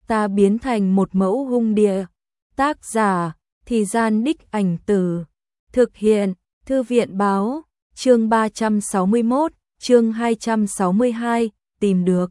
ta biến thành một mẫu hung địa. Tác giả, Thì Gian Đích Ảnh Từ. Thực hiện, Thư viện báo, chương 361, chương 262, tìm được.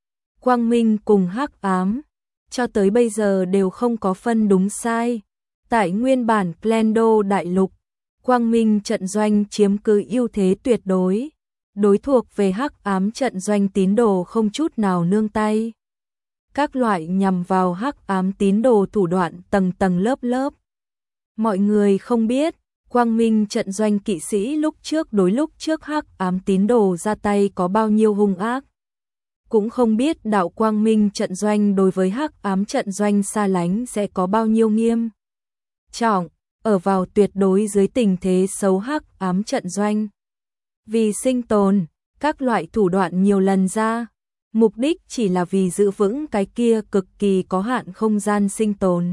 Quang minh cùng hắc ám, cho tới bây giờ đều không có phân đúng sai. Tại nguyên bản Klendo đại lục, Quang minh trận doanh chiếm cứ ưu thế tuyệt đối. Đối thuộc về hắc ám trận doanh tín đồ không chút nào nương tay. Các loại nhằm vào hắc ám tín đồ thủ đoạn tầng tầng lớp lớp. Mọi người không biết, Quang minh trận doanh kỵ sĩ lúc trước hắc ám tín đồ ra tay có bao nhiêu hung ác. Cũng không biết đạo Quang minh trận doanh đối với hắc ám trận doanh xa lánh sẽ có bao nhiêu nghiêm trọng, ở vào tuyệt đối dưới tình thế xấu hắc ám trận doanh. Vì sinh tồn, các loại thủ đoạn nhiều lần ra, mục đích chỉ là vì giữ vững cái kia cực kỳ có hạn không gian sinh tồn.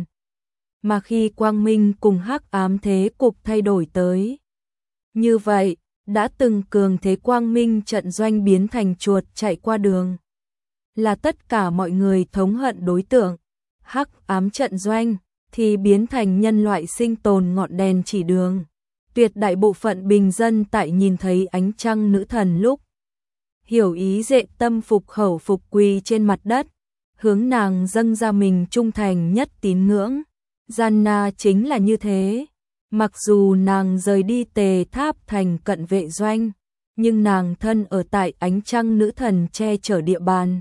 Mà khi quang minh cùng hắc ám thế cục thay đổi tới, như vậy, đã từng cường thế quang minh trận doanh biến thành chuột chạy qua đường. Là tất cả mọi người thống hận đối tượng, hắc ám trận doanh thì biến thành nhân loại sinh tồn ngọn đèn chỉ đường. Tuyệt đại bộ phận bình dân tại nhìn thấy ánh trăng nữ thần lúc, hiểu ý dệ tâm phục khẩu phục quỳ trên mặt đất, hướng nàng dâng ra mình trung thành nhất tín ngưỡng. Gianna chính là như thế. Mặc dù nàng rời đi Tề Tháp thành cận vệ doanh, nhưng nàng thân ở tại ánh trăng nữ thần che chở địa bàn.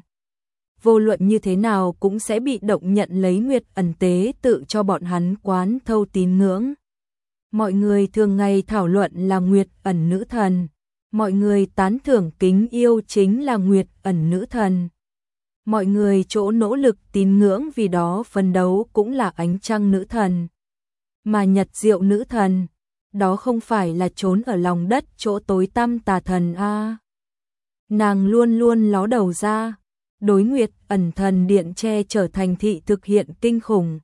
Vô luận như thế nào cũng sẽ bị động nhận lấy nguyệt ẩn tế tự cho bọn hắn quán thâu tín ngưỡng. Mọi người thường ngày thảo luận là nguyệt ẩn nữ thần. Mọi người tán thưởng kính yêu chính là nguyệt ẩn nữ thần. Mọi người chỗ nỗ lực tín ngưỡng vì đó phấn đấu cũng là ánh trăng nữ thần. Mà nhật diệu nữ thần, đó không phải là trốn ở lòng đất chỗ tối tăm tà thần a. Nàng luôn luôn ló đầu ra, đối nguyệt ẩn thần điện che trở thành thị thực hiện kinh khủng.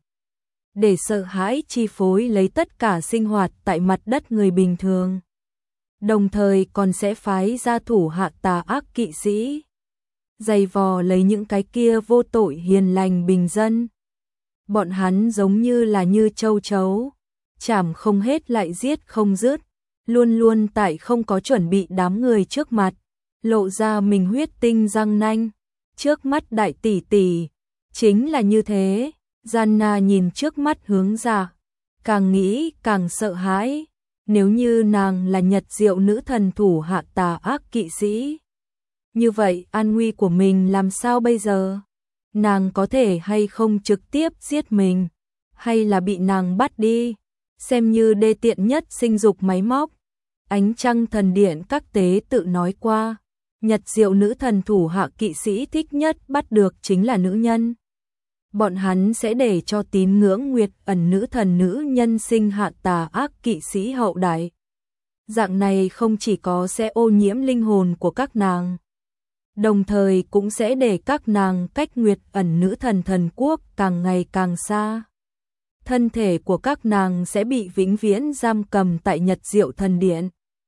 Để sợ hãi chi phối lấy tất cả sinh hoạt tại mặt đất người bình thường. Đồng thời còn sẽ phái ra thủ hạ tà ác kỵ sĩ, giày vò lấy những cái kia vô tội hiền lành bình dân. Bọn hắn giống như là như châu chấu, chảm không hết lại giết không dứt, luôn luôn tại không có chuẩn bị đám người trước mặt, lộ ra mình huyết tinh răng nanh. Trước mắt đại tỷ tỷ, chính là như thế. Gianna nhìn trước mắt hướng ra, càng nghĩ càng sợ hãi. Nếu như nàng là nhật diệu nữ thần thủ hạ tà ác kỵ sĩ, như vậy an nguy của mình làm sao bây giờ? Nàng có thể hay không trực tiếp giết mình, hay là bị nàng bắt đi, xem như đê tiện nhất sinh dục máy móc. Ánh trăng thần điện các tế tự nói qua, nhật diệu nữ thần thủ hạ kỵ sĩ thích nhất bắt được chính là nữ nhân. Bọn hắn sẽ để cho tín ngưỡng nguyệt ẩn nữ thần nữ nhân sinh hạ tà ác kỵ sĩ hậu đại. Dạng này không chỉ có sẽ ô nhiễm linh hồn của các nàng, đồng thời cũng sẽ để các nàng cách nguyệt ẩn nữ thần thần quốc càng ngày càng xa. Thân thể của các nàng sẽ bị vĩnh viễn giam cầm tại nhật diệu thần điện,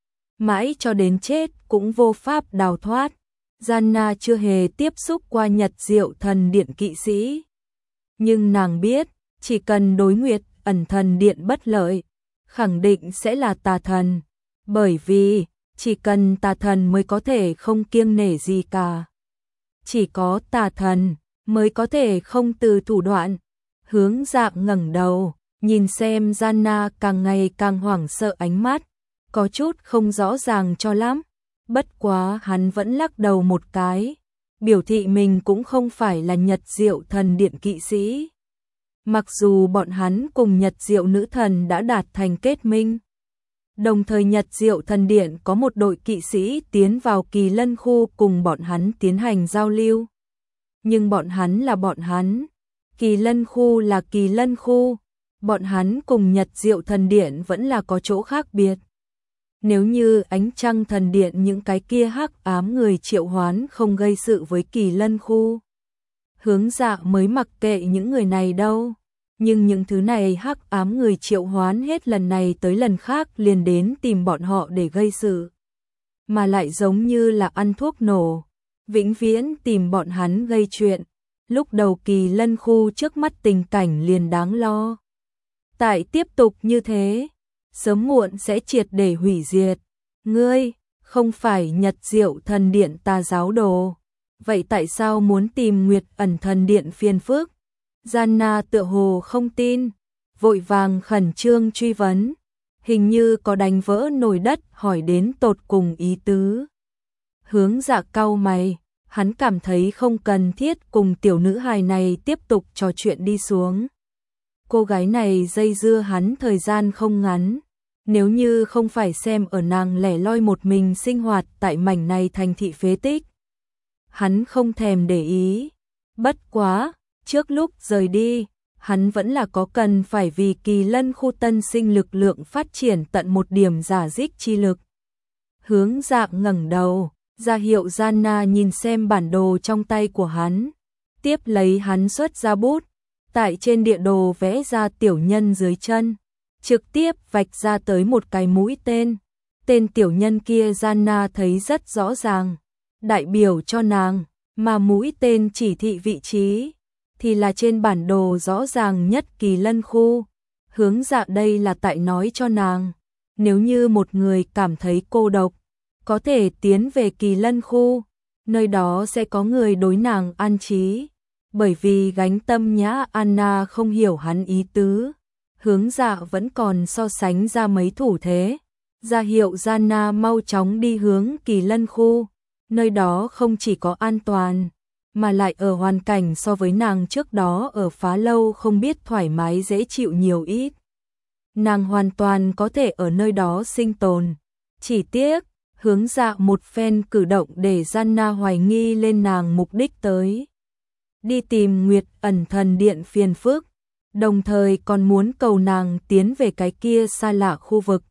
mãi cho đến chết cũng vô pháp đào thoát. Gianna chưa hề tiếp xúc qua nhật diệu thần điện kỵ sĩ, nhưng nàng biết, chỉ cần đối nguyệt ẩn thần điện bất lợi, khẳng định sẽ là tà thần, bởi vì chỉ cần tà thần mới có thể không kiêng nể gì cả. Chỉ có tà thần mới có thể không từ thủ đoạn. Hướng Dạng ngẩng đầu, nhìn xem Gianna càng ngày càng hoảng sợ ánh mắt, có chút không rõ ràng cho lắm. Bất quá hắn vẫn lắc đầu một cái, biểu thị mình cũng không phải là nhật diệu thần điện kỵ sĩ. Mặc dù bọn hắn cùng nhật diệu nữ thần đã đạt thành kết minh, đồng thời nhật diệu thần điện có một đội kỵ sĩ tiến vào Kỳ Lân khu cùng bọn hắn tiến hành giao lưu. Nhưng bọn hắn là bọn hắn, Kỳ Lân khu là Kỳ Lân khu, bọn hắn cùng nhật diệu thần điện vẫn là có chỗ khác biệt. Nếu như ánh trăng thần điện những cái kia hắc ám người triệu hoán không gây sự với Kỳ Lân khu, Hướng Dạ mới mặc kệ những người này đâu. Nhưng những thứ này hắc ám người triệu hoán hết lần này tới lần khác liền đến tìm bọn họ để gây sự. Mà lại giống như là ăn thuốc nổ, vĩnh viễn tìm bọn hắn gây chuyện. lúc đầu Kỳ Lân khu trước mắt tình cảnh liền đáng lo. Tại tiếp tục như thế, sớm muộn sẽ triệt để hủy diệt. Ngươi, không phải Nhật Diệu Thần Điện tà giáo đồ, vậy tại sao muốn tìm Nguyệt Ẩn Thần Điện phiền phức? Gianna tựa hồ không tin, vội vàng khẩn trương truy vấn, hình như có đánh vỡ nồi đất hỏi đến tột cùng ý tứ. Hướng Dạ cau mày, hắn cảm thấy không cần thiết cùng tiểu nữ hài này tiếp tục trò chuyện đi xuống. Cô gái này dây dưa hắn thời gian không ngắn, nếu như không phải xem ở nàng lẻ loi một mình sinh hoạt tại mảnh này thành thị phế tích, hắn không thèm để ý. Bất quá, trước lúc rời đi, hắn vẫn là có cần phải vì Kỳ Lân khu tân sinh lực lượng phát triển tận một điểm giả dích chi lực. Hướng Dạ ngẩng đầu, ra hiệu Gianna nhìn xem bản đồ trong tay của hắn, tiếp lấy hắn xuất ra bút, tại trên địa đồ vẽ ra tiểu nhân dưới chân, trực tiếp vạch ra tới một cái mũi tên. Tên tiểu nhân kia Gianna thấy rất rõ ràng, đại biểu cho nàng, mà mũi tên chỉ thị vị trí thì là trên bản đồ rõ ràng nhất Kỳ Lân khu. Hướng Dạ đây là tại nói cho nàng, nếu như một người cảm thấy cô độc, có thể tiến về Kỳ Lân khu, nơi đó sẽ có người đối nàng an trí. Bởi vì gánh tâm nhã Anna không hiểu hắn ý tứ, Hướng Dạ vẫn còn so sánh ra mấy thủ thế, ra hiệu Gianna mau chóng đi hướng Kỳ Lân khu, nơi đó không chỉ có an toàn, mà lại ở hoàn cảnh so với nàng trước đó ở Phá Lâu không biết thoải mái dễ chịu nhiều ít. Nàng hoàn toàn có thể ở nơi đó sinh tồn, chỉ tiếc, Hướng Dạ một phen cử động để Gianna hoài nghi lên nàng mục đích tới. Đi tìm Nguyệt Ẩn Thần Điện phiền phức, đồng thời còn muốn cầu nàng tiến về cái kia xa lạ khu vực.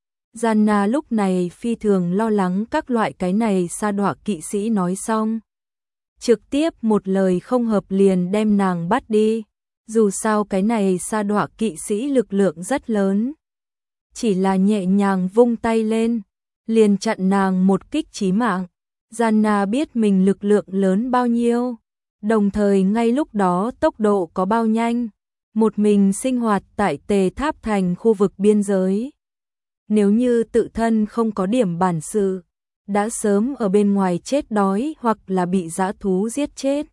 Gianna lúc này phi thường lo lắng các loại cái này sa đọa kỵ sĩ nói xong, trực tiếp một lời không hợp liền đem nàng bắt đi. Dù sao cái này sa đọa kỵ sĩ lực lượng rất lớn, chỉ là nhẹ nhàng vung tay lên, liền chặn nàng một kích chí mạng. Gianna biết mình lực lượng lớn bao nhiêu, đồng thời ngay lúc đó tốc độ có bao nhanh, một mình sinh hoạt tại Tề Tháp Thành khu vực biên giới. Nếu như tự thân không có điểm bản sự, đã sớm ở bên ngoài chết đói hoặc là bị dã thú giết chết.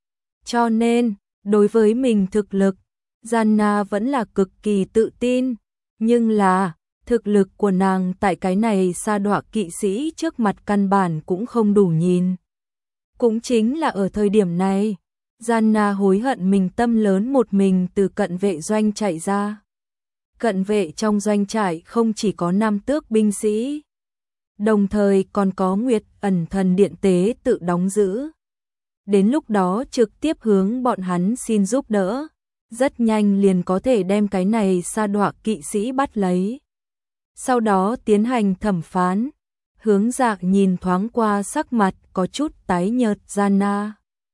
Cho nên, đối với mình thực lực, Gianna vẫn là cực kỳ tự tin, nhưng là thực lực của nàng tại cái này sa đọa kỵ sĩ trước mặt căn bản cũng không đủ nhìn. Cũng chính là ở thời điểm này, Gianna hối hận mình tâm lớn một mình từ cận vệ doanh chạy ra. Cận vệ trong doanh trại không chỉ có 5 tước binh sĩ, đồng thời còn có Nguyệt Ẩn Thần Điện tế tự đóng giữ. Đến lúc đó trực tiếp hướng bọn hắn xin giúp đỡ, rất nhanh liền có thể đem cái này sa đọa kỵ sĩ bắt lấy. Sau đó tiến hành thẩm phán. Hướng Dạ nhìn thoáng qua sắc mặt có chút tái nhợt Gianna.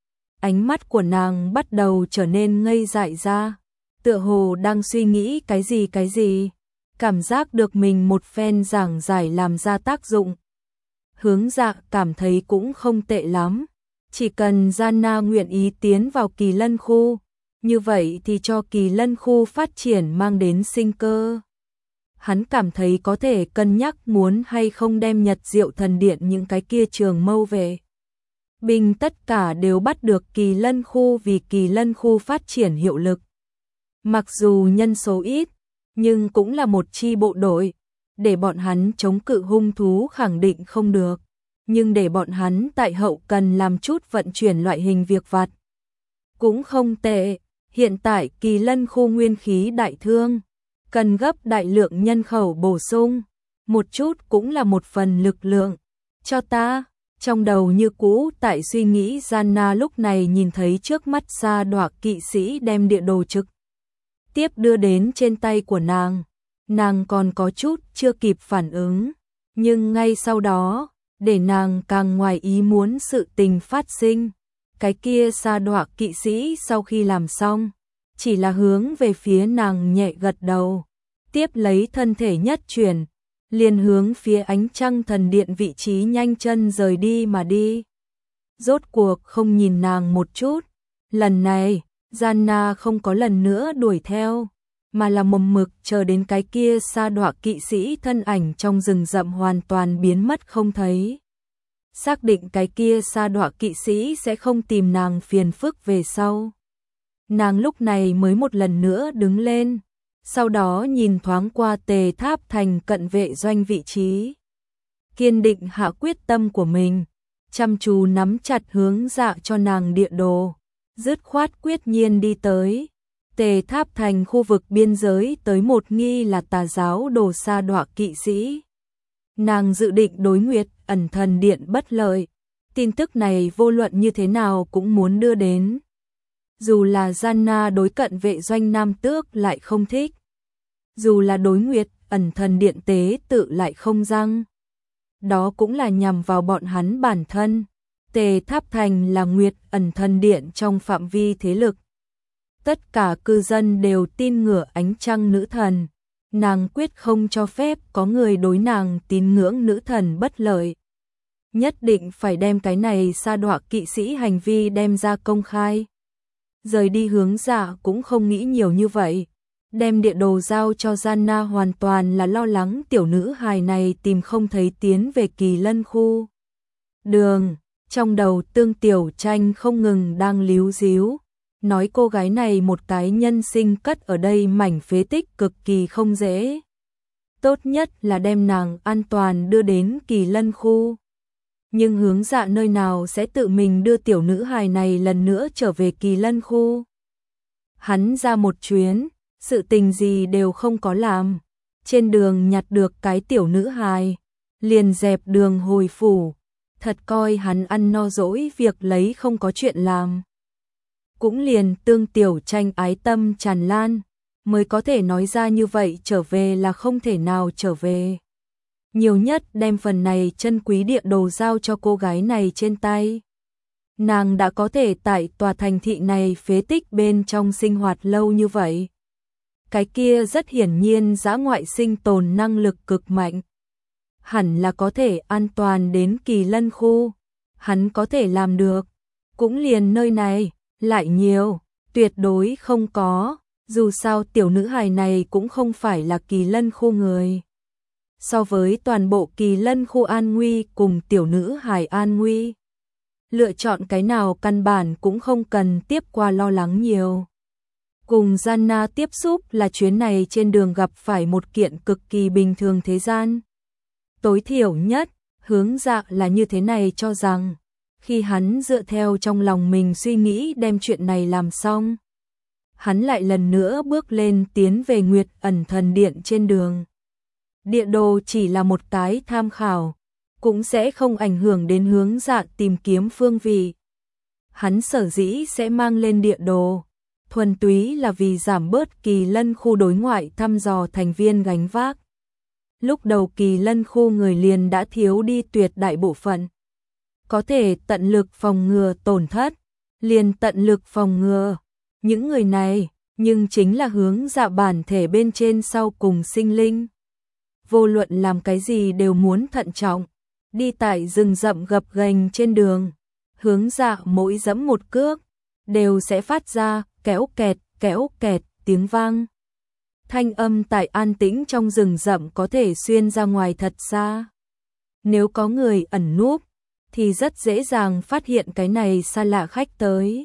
Ánh mắt của nàng bắt đầu trở nên ngây dại ra, tựa hồ đang suy nghĩ cái gì, cảm giác được mình một phen giảng giải làm ra tác dụng. Hướng Dạ cảm thấy cũng không tệ lắm, chỉ cần Gianna nguyện ý tiến vào Kỳ Lân khu, như vậy thì cho Kỳ Lân khu phát triển mang đến sinh cơ. Hắn cảm thấy có thể cân nhắc muốn hay không đem Nhật Diệu Thần Điện những cái kia trường mâu về. Binh tất cả đều bắt được Kỳ Lân khu vì Kỳ Lân khu phát triển hiệu lực. Mặc dù nhân số ít, nhưng cũng là một chi bộ đội, để bọn hắn chống cự hung thú khẳng định không được, nhưng để bọn hắn tại hậu cần làm chút vận chuyển loại hình việc vặt cũng không tệ. Hiện tại Kỳ Lân khu nguyên khí đại thương, cần gấp đại lượng nhân khẩu bổ sung, một chút cũng là một phần lực lượng. Cho ta, trong đầu như cũ tại suy nghĩ Gianna lúc này nhìn thấy trước mắt sa đọa kỵ sĩ đem địa đồ trực tiếp đưa đến trên tay của nàng còn có chút chưa kịp phản ứng, nhưng ngay sau đó, để nàng càng ngoài ý muốn sự tình phát sinh. Cái kia sa đọa kỵ sĩ sau khi làm xong, chỉ là hướng về phía nàng nhẹ gật đầu, tiếp lấy thân thể nhất chuyển, liền hướng phía Ánh Trăng Thần Điện vị trí nhanh chân rời đi mà đi. Rốt cuộc không nhìn nàng một chút, Lần này, Gianna không có lần nữa đuổi theo, mà là mồm mực chờ đến cái kia sa đọa kỵ sĩ thân ảnh trong rừng rậm hoàn toàn biến mất không thấy. Xác định cái kia sa đọa kỵ sĩ sẽ không tìm nàng phiền phức về sau. Nàng lúc này mới một lần nữa đứng lên, sau đó nhìn thoáng qua Tề Tháp Thành cận vệ doanh vị trí. Kiên định hạ quyết tâm của mình, chăm chú nắm chặt hướng dạ cho nàng địa đồ, dứt khoát quyết nhiên đi tới. Tề Tháp Thành khu vực biên giới tới một nghi là tà giáo đồ sa đọa kỵ sĩ. Nàng dự định đối Nguyệt Ẩn Thần Điện bất lợi, tin tức này vô luận như thế nào cũng muốn đưa đến. Dù là Gianna đối cận vệ doanh Nam Tước lại không thích, dù là đối Nguyệt Ẩn Thần Điện tế tự lại không răng, đó cũng là nhằm vào bọn hắn bản thân. Tề Tháp Thành là Nguyệt Ẩn Thần Điện trong phạm vi thế lực. Tất cả cư dân đều tin ngửa ánh trăng nữ thần, nàng quyết không cho phép có người đối nàng tín ngưỡng nữ thần bất lợi. Nhất định phải đem cái này sa đọa kỵ sĩ hành vi đem ra công khai. Rời đi hướng dạ cũng không nghĩ nhiều như vậy. Đem địa đồ giao cho Gianna hoàn toàn là lo lắng tiểu nữ hài này tìm không thấy tiến về Kỳ Lân khu. Đường, trong đầu Tương Tiểu Tranh không ngừng đang líu díu, nói cô gái này một cái nhân sinh cất ở đây mảnh phế tích cực kỳ không dễ. Tốt nhất là đem nàng an toàn đưa đến Kỳ Lân khu. Nhưng hướng dạ nơi nào sẽ tự mình đưa tiểu nữ hài này lần nữa trở về Kỳ Lân khu. Hắn ra một chuyến, sự tình gì đều không có làm. Trên đường nhặt được cái tiểu nữ hài, liền dẹp đường hồi phủ. Thật coi hắn ăn no dỗi việc lấy không có chuyện làm. Cũng liền Tương Tiểu Tranh ái tâm tràn lan, mới có thể nói ra như vậy trở về là không thể nào trở về. Nhiều nhất đem phần này chân quý địa đồ giao cho cô gái này trên tay. Nàng đã có thể tại tòa thành thị này phế tích bên trong sinh hoạt lâu như vậy. Cái kia rất hiển nhiên dã ngoại sinh tồn năng lực cực mạnh. Hẳn là có thể an toàn đến Kỳ Lân khu. Hắn có thể làm được. Cũng liền nơi này, lại nhiều, tuyệt đối không có. Dù sao tiểu nữ hài này cũng không phải là Kỳ Lân khu người. So với toàn bộ Kỳ Lân khu an nguy cùng tiểu nữ hài an nguy, lựa chọn cái nào căn bản cũng không cần tiếp qua lo lắng nhiều. Cùng Gianna tiếp xúc là chuyến này trên đường gặp phải một kiện cực kỳ bình thường thế gian. Tối thiểu nhất, hướng dạ là như thế này cho rằng, khi hắn dựa theo trong lòng mình suy nghĩ đem chuyện này làm xong, hắn lại lần nữa bước lên tiến về Nguyệt Ẩn Thần Điện trên đường. Địa đồ chỉ là một cái tham khảo, cũng sẽ không ảnh hưởng đến hướng dạ tìm kiếm phương vị. Hắn sở dĩ sẽ mang lên địa đồ, thuần túy là vì giảm bớt Kỳ Lân khu đối ngoại thăm dò thành viên gánh vác. Lúc đầu Kỳ Lân khu người liền đã thiếu đi tuyệt đại bộ phận. Có thể tận lực phòng ngừa tổn thất, liền tận lực phòng ngừa. Những người này, nhưng chính là hướng dạ bản thể bên trên sau cùng sinh linh. Vô luận làm cái gì đều muốn thận trọng, đi tại rừng rậm gập ghềnh trên đường, hướng dạ mỗi dẫm một cước, đều sẽ phát ra kéo kẹt tiếng vang. Thanh âm tại an tĩnh trong rừng rậm có thể xuyên ra ngoài thật xa. Nếu có người ẩn núp, thì rất dễ dàng phát hiện cái này xa lạ khách tới.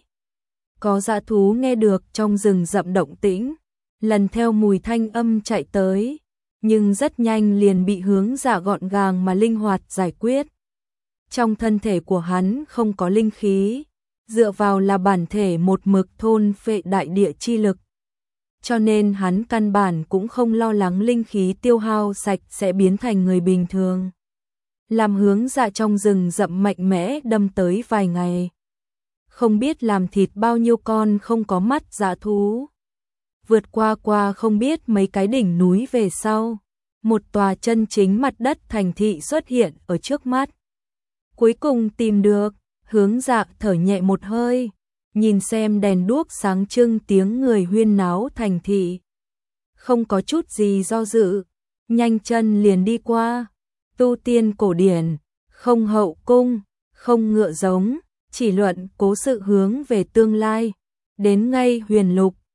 Có dã thú nghe được trong rừng rậm động tĩnh, lần theo mùi thanh âm chạy tới, nhưng rất nhanh liền bị hướng dạ gọn gàng mà linh hoạt giải quyết. Trong thân thể của hắn không có linh khí, dựa vào là bản thể một mực thôn phệ đại địa chi lực. Cho nên hắn căn bản cũng không lo lắng linh khí tiêu hao sạch sẽ biến thành người bình thường. Làm hướng dạ trong rừng rậm mạnh mẽ đâm tới vài ngày. Không biết làm thịt bao nhiêu con không có mắt dã thú. Vượt qua không biết mấy cái đỉnh núi về sau, một tòa chân chính mặt đất thành thị xuất hiện ở trước mắt. Cuối cùng tìm được, hướng dạ thở nhẹ một hơi, nhìn xem đèn đuốc sáng trưng tiếng người huyên náo thành thị. Không có chút gì do dự, nhanh chân liền đi qua. Tu tiên cổ điển, không hậu cung, không ngựa giống, chỉ luận cố sự hướng về tương lai. Đến ngay huyền lục,